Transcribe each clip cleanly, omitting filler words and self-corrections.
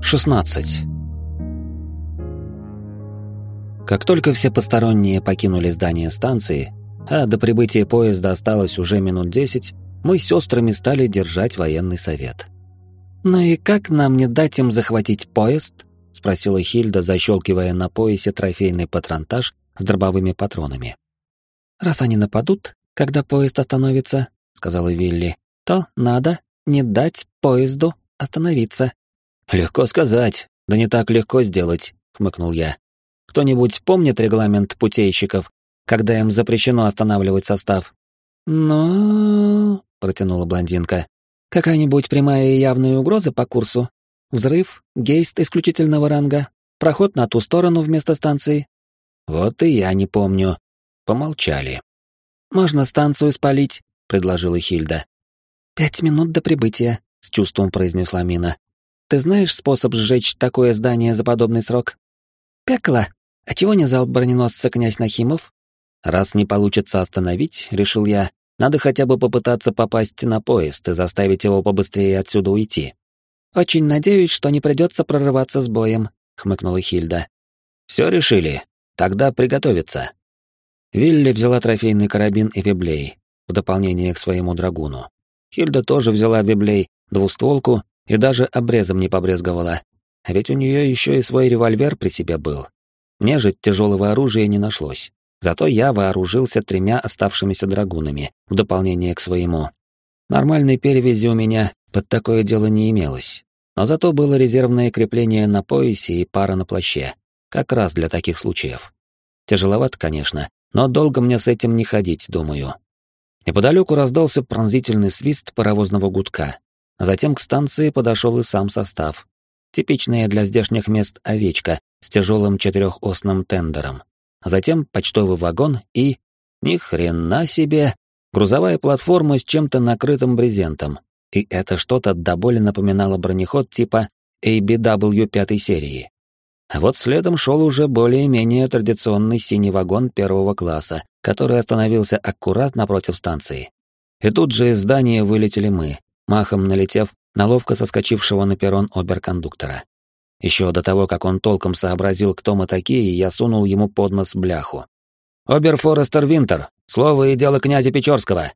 16. Как только все посторонние покинули здание станции, а до прибытия поезда осталось уже минут 10, мы с сестрами стали держать военный совет. «Ну и как нам не дать им захватить поезд?» — спросила Хильда, защелкивая на поясе трофейный патронтаж с дробовыми патронами. «Раз они нападут, когда поезд остановится, — сказала Вилли, — то надо не дать поезду остановиться». «Легко сказать, да не так легко сделать», — хмыкнул я. «Кто-нибудь помнит регламент путейщиков, когда им запрещено останавливать состав?» «Ну...» — протянула блондинка. «Какая-нибудь прямая и явная угроза по курсу? Взрыв, гейст исключительного ранга, проход на ту сторону вместо станции?» «Вот и я не помню». Помолчали. «Можно станцию спалить», — предложила Хильда. 5 минут до прибытия», — с чувством произнесла Мина. «Ты знаешь способ сжечь такое здание за подобный срок?» «Пекло! А чего не залп броненосца князь Нахимов?» «Раз не получится остановить, — решил я, — надо хотя бы попытаться попасть на поезд и заставить его побыстрее отсюда уйти». «Очень надеюсь, что не придется прорываться с боем», — хмыкнула Хильда. «Все решили. Тогда приготовиться». Вилли взяла трофейный карабин и виблей, в дополнение к своему драгуну. Хильда тоже взяла виблей, двустволку и даже обрезом не побрезговала, а ведь у нее еще и свой револьвер при себе был. Мне же тяжелого оружия не нашлось, зато я вооружился 3 оставшимися драгунами, в дополнение к своему. Нормальной перевязи у меня под такое дело не имелось, но зато было резервное крепление на поясе и пара на плаще, как раз для таких случаев. Тяжеловато, конечно, но долго мне с этим не ходить, думаю. Неподалеку раздался пронзительный свист паровозного гудка, а затем к станции подошел и сам состав. Типичная для здешних мест овечка с тяжелым 4-осным тендером. А затем почтовый вагон и... Ни хрена себе! Грузовая платформа с чем-то накрытым брезентом. И это что-то до боли напоминало бронеход типа ABW 5 серии. А вот следом шел уже более-менее традиционный синий вагон 1 класса, который остановился аккурат напротив станции. И тут же из здания вылетели мы, махом налетев на ловко соскочившего на перрон оберкондуктора. Еще до того, как он толком сообразил, кто мы такие, я сунул ему под нос бляху. «Обер-Форестер Винтер, слово и дело князя Печорского!»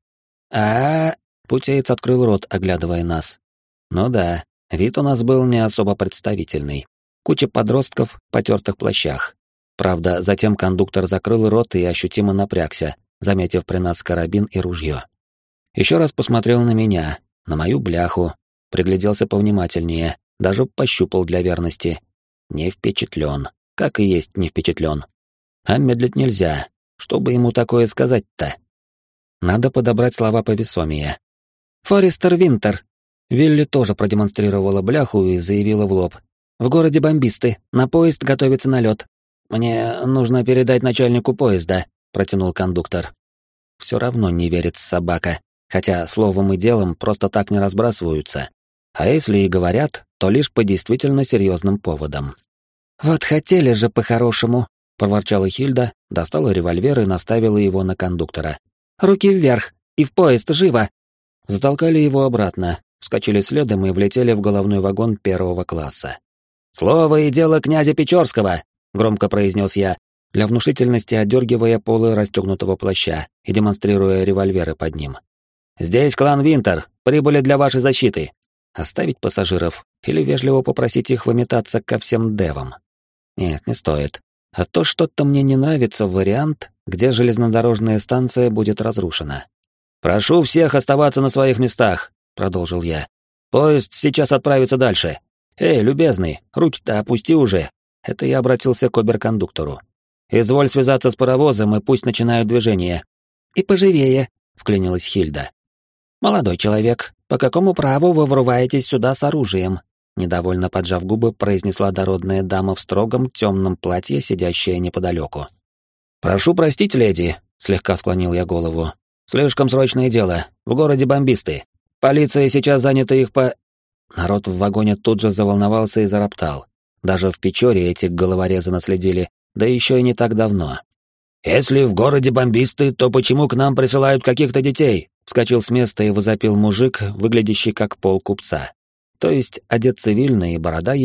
Путеец открыл рот, оглядывая нас. Ну да, вид у нас был не особо представительный. Куча подростков в потертых плащах. Правда, затем кондуктор закрыл рот и ощутимо напрягся, заметив при нас карабин и ружье. Еще раз посмотрел на меня, на мою бляху, пригляделся повнимательнее, даже пощупал для верности. Не впечатлен, как и есть не впечатлен. А медлить нельзя, чтобы ему такое сказать-то. Надо подобрать слова повесомее. «Форестер Винтер!» Вилли тоже продемонстрировала бляху и заявила в лоб. «В городе бомбисты, на поезд готовится налет». «Мне нужно передать начальнику поезда», — протянул кондуктор. Все равно не верит собака, хотя словом и делом просто так не разбрасываются. А если и говорят, то лишь по действительно серьезным поводам. «Вот хотели же по-хорошему», — проворчала Хильда, достала револьвер и наставила его на кондуктора. «Руки вверх! И в поезд, живо!» Затолкали его обратно, вскочили следом и влетели в головной вагон 1 класса. «Слово и дело князя Печорского!» — громко произнес я, для внушительности отдергивая полы расстегнутого плаща и демонстрируя револьверы под ним. «Здесь клан Винтер, прибыли для вашей защиты. Оставить пассажиров или вежливо попросить их выметаться ко всем девам? Нет, не стоит. А то что-то мне не нравится вариант, где железнодорожная станция будет разрушена. «Прошу всех оставаться на своих местах», — продолжил я. «Поезд сейчас отправится дальше. Эй, любезный, руки-то опусти уже». Это я обратился к оберкондуктору. «Изволь связаться с паровозом и пусть начинают движение». «И поживее», — вклинилась Хильда. «Молодой человек, по какому праву вы врываетесь сюда с оружием?» Недовольно поджав губы, произнесла дородная дама в строгом темном платье, сидящая неподалеку. «Прошу простить, леди», — слегка склонил я голову. «Слишком срочное дело. В городе бомбисты. Полиция сейчас занята их по...» Народ в вагоне тут же заволновался и зароптал. Даже в Печоре эти головорезы наследили, да еще и не так давно. «Если в городе бомбисты, то почему к нам присылают каких-то детей?» Вскочил с места и возопил мужик, выглядящий как полкупца. То есть одет цивильно и борода есть,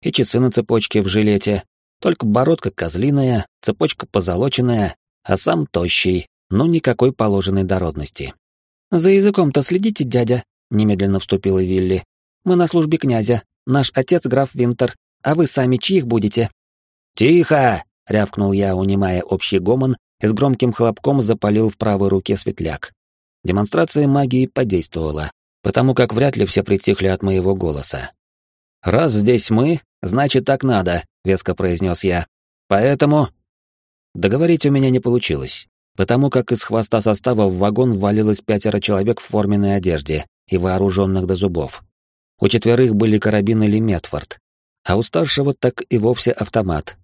и часы на цепочке в жилете, только бородка козлиная, цепочка позолоченная, а сам тощий, но никакой положенной дородности. «За языком-то следите, дядя», — немедленно вступила Вилли. «Мы на службе князя, наш отец граф Винтер, а вы сами чьих будете?» «Тихо!» — рявкнул я, унимая общий гомон, и с громким хлопком запалил в правой руке светляк. Демонстрация магии подействовала, потому как вряд ли все притихли от моего голоса. «Раз здесь мы, значит, так надо», — веско произнес я. «Поэтому...» Договорить у меня не получилось, потому как из хвоста состава в вагон ввалилось 5 человек в форменной одежде и вооруженных до зубов. У 4 были карабины Леметфорд, а у старшего так и вовсе автомат.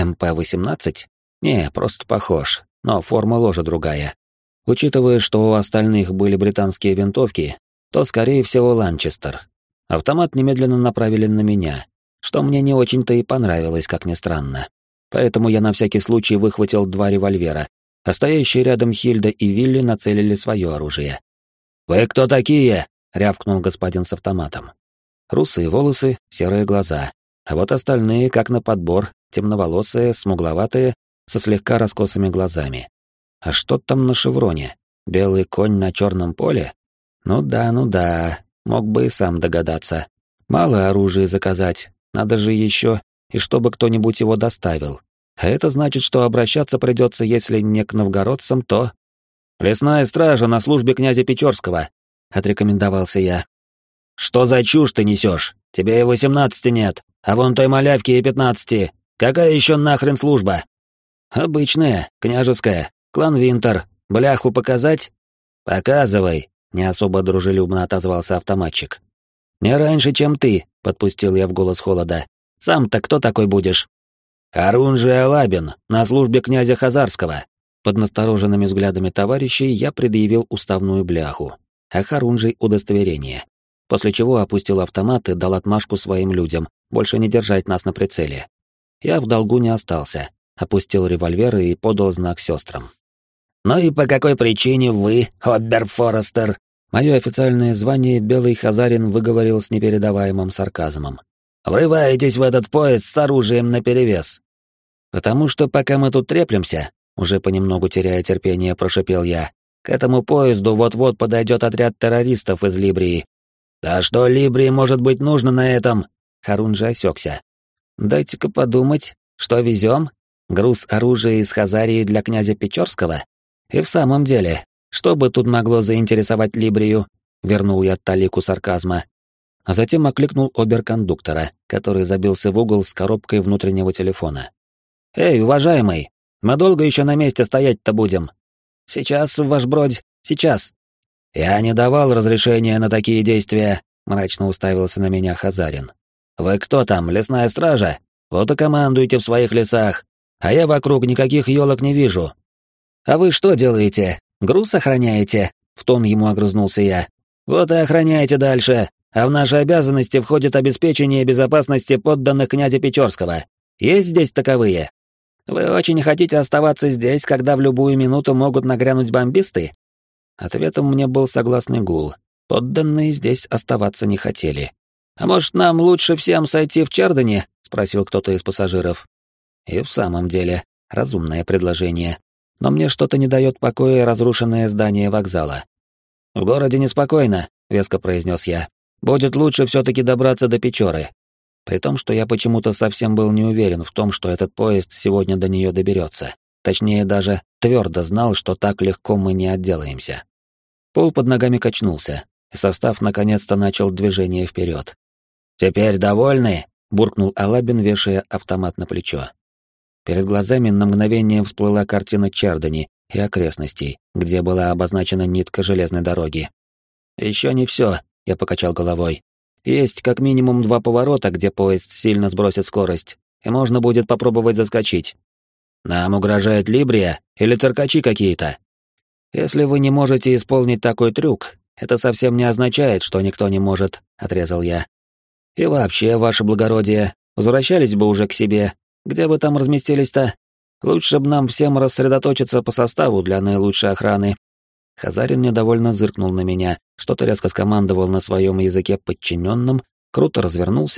МП-18? Не, просто похож, но форма ложа другая. Учитывая, что у остальных были британские винтовки, то, скорее всего, Ланчестер. Автомат немедленно направили на меня, что мне не очень-то и понравилось, как ни странно. Поэтому я на всякий случай выхватил 2 револьвера, а стоящие рядом Хильда и Вилли нацелили свое оружие. «Вы кто такие?» — рявкнул господин с автоматом. Русые волосы, серые глаза, а вот остальные, как на подбор, темноволосые, смугловатые, со слегка раскосыми глазами. А что там на шевроне? Белый конь на черном поле? Ну да, мог бы и сам догадаться. Мало оружия заказать, надо же еще, и чтобы кто-нибудь его доставил. А это значит, что обращаться придется, если не к новгородцам, то... «Лесная стража на службе князя Печорского», — отрекомендовался я. «Что за чушь ты несешь? Тебе и 18 нет, а вон той малявки и 15. Какая еще нахрен служба?» «Обычная, княжеская, клан Винтер. Бляху показать?» «Показывай», — не особо дружелюбно отозвался автоматчик. «Не раньше, чем ты», — подпустил я в голос холода. «Сам-то кто такой будешь?» «Харунжий Алабин, на службе князя Хазарского». Под настороженными взглядами товарищей я предъявил уставную бляху, а Харунжий — удостоверение. После чего опустил автомат и дал отмашку своим людям больше не держать нас на прицеле. Я в долгу не остался, опустил револьвер и подал знак сестрам. «Ну и по какой причине вы, Оберфорестер?» Мое официальное звание Белый Хазарин выговорил с непередаваемым сарказмом. «Врываетесь в этот поезд с оружием наперевес?» «Потому что пока мы тут треплемся», уже понемногу теряя терпение, прошипел я, «к этому поезду вот-вот подойдет отряд террористов из Либрии». «Да что Либрии может быть нужно на этом?» Харунжи осекся. «Дайте-ка подумать, что везем? Груз оружия из Хазарии для князя Печорского? И в самом деле, что бы тут могло заинтересовать Либрию?» Вернул я талику сарказма. А затем окликнул оберкондуктора, который забился в угол с коробкой внутреннего телефона. «Эй, уважаемый, мы долго еще на месте стоять-то будем?» «Сейчас, ваш бродь, сейчас». «Я не давал разрешения на такие действия», — мрачно уставился на меня Хазарин. «Вы кто там, лесная стража? Вот и командуйте в своих лесах, а я вокруг никаких елок не вижу». «А вы что делаете? Груз охраняете?» — в тон ему огрызнулся я. «Вот и охраняйте дальше, а в наши обязанности входит обеспечение безопасности подданных князя Печорского. Есть здесь таковые? Вы очень хотите оставаться здесь, когда в любую минуту могут нагрянуть бомбисты?» Ответом мне был согласный гул. Подданные здесь оставаться не хотели. «А может, нам лучше всем сойти в Чердоне?» — спросил кто-то из пассажиров. И в самом деле, разумное предложение. Но мне что-то не дает покоя разрушенное здание вокзала. «В городе неспокойно», — веско произнес я. «Будет лучше все-таки добраться до Печоры». При том, что я почему-то совсем был не уверен в том, что этот поезд сегодня до нее доберется. Точнее, даже твердо знал, что так легко мы не отделаемся. Пол под ногами качнулся, и состав наконец-то начал движение вперед. «Теперь довольны?» — буркнул Алабин, вешая автомат на плечо. Перед глазами на мгновение всплыла картина Чердони и окрестностей, где была обозначена нитка железной дороги. «Еще не все», — я покачал головой. «Есть как минимум 2 поворота, где поезд сильно сбросит скорость, и можно будет попробовать заскочить». «Нам угрожает Либрия или циркачи какие-то?» «Если вы не можете исполнить такой трюк, это совсем не означает, что никто не может», — отрезал я. «И вообще, ваше благородие, возвращались бы уже к себе. Где вы там разместились-то? Лучше бы нам всем рассредоточиться по составу для наилучшей охраны». Хазарин недовольно зыркнул на меня, что-то резко скомандовал на своем языке подчиненным, круто развернулся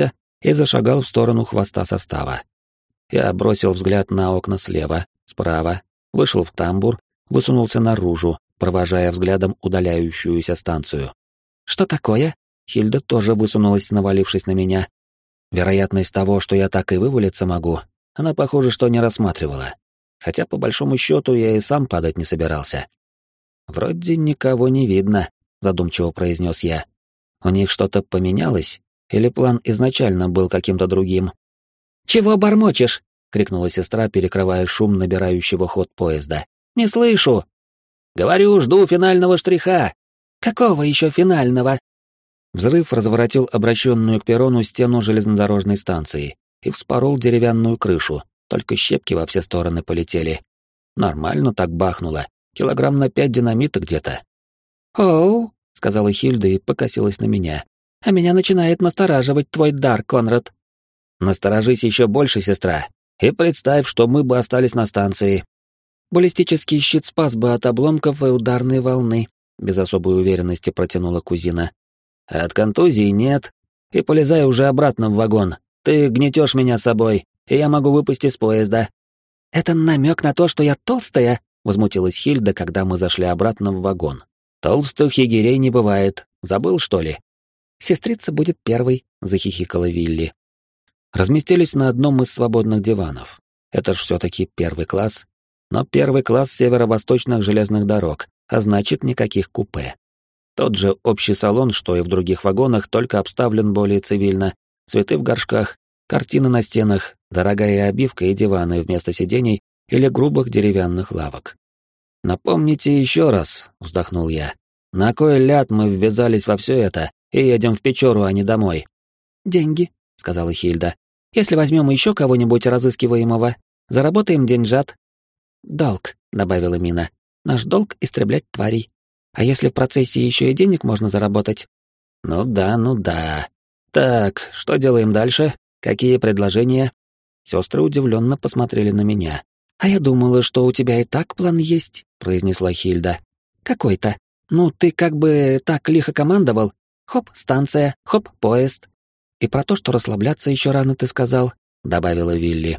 и зашагал в сторону хвоста состава. Я бросил взгляд на окна слева, справа, вышел в тамбур, высунулся наружу, провожая взглядом удаляющуюся станцию. «Что такое?» Хильда тоже высунулась, навалившись на меня. Вероятность того, что я так и вывалиться могу, она, похоже, что не рассматривала. Хотя, по большому счету, я и сам падать не собирался. «Вроде никого не видно», — задумчиво произнес я. «У них что-то поменялось? Или план изначально был каким-то другим?» «Чего бормочешь?» — крикнула сестра, перекрывая шум набирающего ход поезда. «Не слышу!» «Говорю, жду финального штриха!» «Какого еще финального?» Взрыв разворотил обращенную к перрону стену железнодорожной станции и вспорол деревянную крышу, только щепки во все стороны полетели. Нормально так бахнуло, килограмм на 5 динамита где-то. «Оу», — сказала Хильда и покосилась на меня. «А меня начинает настораживать твой дар, Конрад». «Насторожись еще больше, сестра, и представь, что мы бы остались на станции». «Баллистический щит спас бы от обломков и ударной волны», — без особой уверенности протянула кузина. «От контузии нет. И полезай уже обратно в вагон. Ты гнетешь меня с собой, и я могу выпасть из поезда». «Это намек на то, что я толстая?» — возмутилась Хильда, когда мы зашли обратно в вагон. «Толстых егерей не бывает. Забыл, что ли?» «Сестрица будет первой», — захихикала Вилли. Разместились на одном из свободных диванов. Это ж все-таки первый класс. Но первый класс северо-восточных железных дорог, а значит, никаких купе. Тот же общий салон, что и в других вагонах, только обставлен более цивильно. Цветы в горшках, картины на стенах, дорогая обивка и диваны вместо сидений или грубых деревянных лавок. «Напомните еще раз», — вздохнул я. «На кой ляд мы ввязались во все это и едем в Печору, а не домой?» «Деньги», — сказала Хильда. «Если возьмем еще кого-нибудь разыскиваемого, заработаем деньжат». «Долг», — добавила Мина. «Наш долг — истреблять тварей. А если в процессе еще и денег можно заработать?» «Ну да, ну да. Так, что делаем дальше? Какие предложения?» Сестры удивленно посмотрели на меня. «А я думала, что у тебя и так план есть», — произнесла Хильда. «Какой-то. Ну, ты как бы так лихо командовал. Хоп, станция, хоп, поезд. И про то, что расслабляться еще рано ты сказал», — добавила Вилли.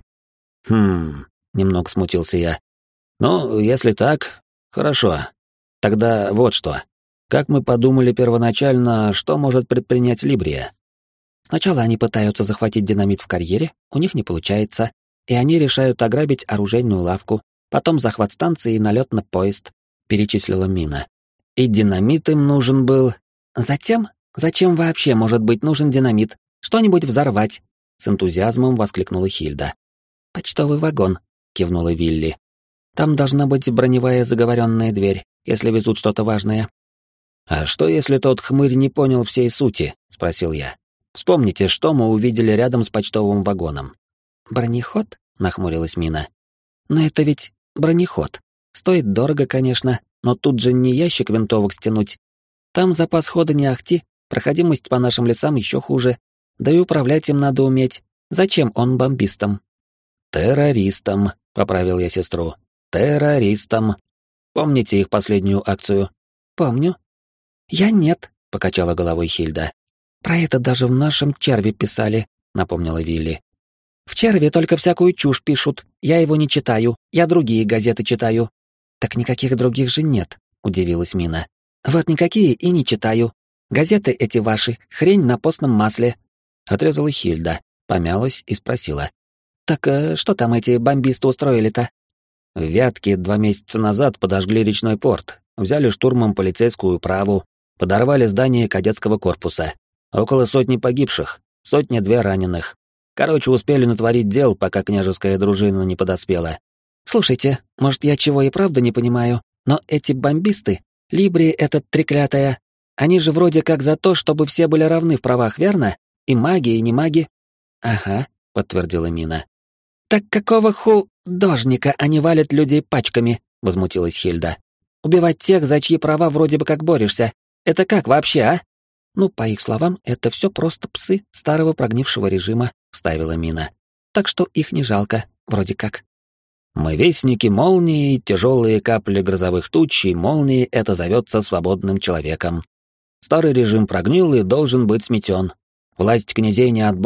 Немного смутился я. «Ну, если так, хорошо. Тогда вот что. Как мы подумали первоначально, что может предпринять Либрия? Сначала они пытаются захватить динамит в карьере, у них не получается, и они решают ограбить оружейную лавку, потом захват станции и налет на поезд», — перечислила Мина. «И динамит им нужен был...» «Затем? Зачем вообще может быть нужен динамит? Что-нибудь взорвать?» — с энтузиазмом воскликнула Хильда. «Почтовый вагон», — кивнула Вилли. «Там должна быть броневая заговоренная дверь, если везут что-то важное». «А что, если тот хмырь не понял всей сути?» — спросил я. «Вспомните, что мы увидели рядом с почтовым вагоном». «Бронеход?» — нахмурилась Мина. «Но это ведь бронеход. Стоит дорого, конечно, но тут же не ящик винтовок стянуть. Там запас хода не ахти, проходимость по нашим лесам еще хуже. Да и управлять им надо уметь. Зачем он бомбистам?» «Террористам», — поправил я сестру. «Террористам. Помните их последнюю акцию?» «Помню». «Я нет», — покачала головой Хильда. «Про это даже в нашем черве писали», — напомнила Вилли. «В черве только всякую чушь пишут. Я его не читаю, я другие газеты читаю». «Так никаких других же нет», — удивилась Мина. «Вот никакие и не читаю. Газеты эти ваши, хрень на постном масле», — отрезала Хильда, помялась и спросила. «Так что там эти бомбисты устроили-то?» «В Вятке 2 месяца назад подожгли речной порт, взяли штурмом полицейскую управу, подорвали здание кадетского корпуса. Около 100 погибших, 100-2 раненых. Короче, успели натворить дел, пока княжеская дружина не подоспела». «Слушайте, может, я чего и правда не понимаю, но эти бомбисты, Либри этот треклятая, они же вроде как за то, чтобы все были равны в правах, верно? И маги, и не маги». «Ага», — подтвердила Мина. «Так какого художника они валят людей пачками?» — возмутилась Хильда. «Убивать тех, за чьи права вроде бы как борешься. Это как вообще, а?» «Ну, по их словам, это все просто псы старого прогнившего режима», — вставила Мина. «Так что их не жалко, вроде как». «Мы вестники молнии, тяжелые капли грозовых туч, и молнии это зовется свободным человеком. Старый режим прогнил и должен быть сметен. Власть князей не от Бога,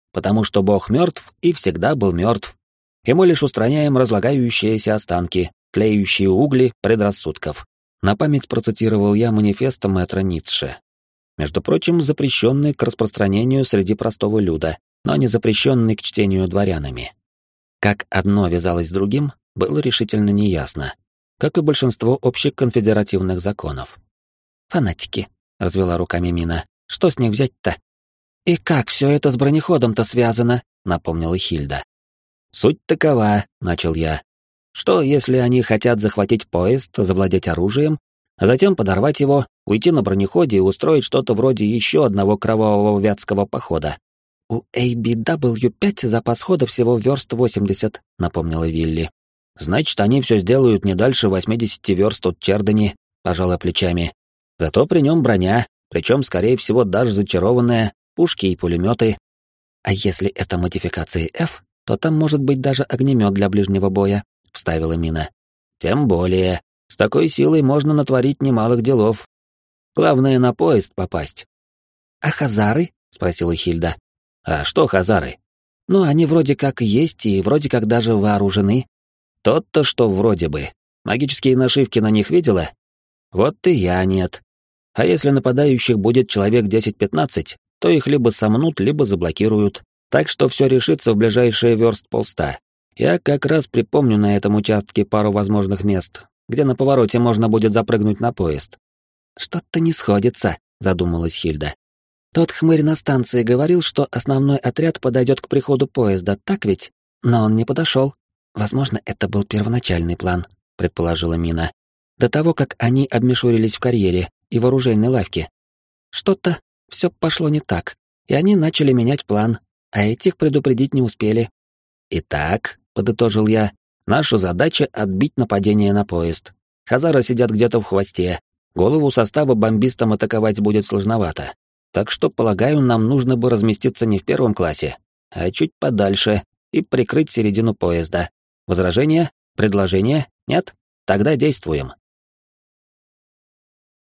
потому что Бог мертв и всегда был мертв. И мы лишь устраняем разлагающиеся останки, тлеющие угли предрассудков. На память процитировал я манифест мэтра Ницше. Между прочим, запрещенный к распространению среди простого люда, но не запрещенный к чтению дворянами. Как одно вязалось с другим, было решительно неясно, как и большинство общих конфедеративных законов. «Фанатики», — развела руками Мина, — «что с них взять-то?» «И как все это с бронеходом-то связано?» — напомнила Хильда. «Суть такова», — начал я. «Что, если они хотят захватить поезд, завладеть оружием, а затем подорвать его, уйти на бронеходе и устроить что-то вроде еще одного кровавого вятского похода?» «У ABW-5 запас хода всего верст 80», — напомнила Вилли. «Значит, они все сделают не дальше 80 верст от Чердани», — пожала плечами. «Зато при нем броня, причем, скорее всего, даже зачарованная, пушки и пулеметы. А если это модификации F, то там может быть даже огнемет для ближнего боя», — вставила Мина. «Тем более, с такой силой можно натворить немалых делов. Главное, на поезд попасть». «А хазары?» — спросила Хильда. «А что хазары?» «Ну, они вроде как есть и вроде как даже вооружены». «Тот-то, что вроде бы. Магические нашивки на них видела?» «Вот и я нет. А если нападающих будет человек 10-15, то их либо сомнут, либо заблокируют. Так что все решится в ближайшие верст полста. Я как раз припомню на этом участке пару возможных мест, где на повороте можно будет запрыгнуть на поезд». «Что-то не сходится», — задумалась Хильда. «Тот хмырь на станции говорил, что основной отряд подойдет к приходу поезда, так ведь? Но он не подошел. Возможно, это был первоначальный план», — предположила Мина. «До того, как они обмешурились в карьере и в оружейной лавке. Что-то все пошло не так, и они начали менять план, а этих предупредить не успели». «Итак», — подытожил я, — «наша задача — отбить нападение на поезд. Хазары сидят где-то в хвосте, голову состава бомбистам атаковать будет сложновато. Так что, полагаю, нам нужно бы разместиться не в первом классе, а чуть подальше и прикрыть середину поезда. Возражения? Предложения? Нет? Тогда действуем».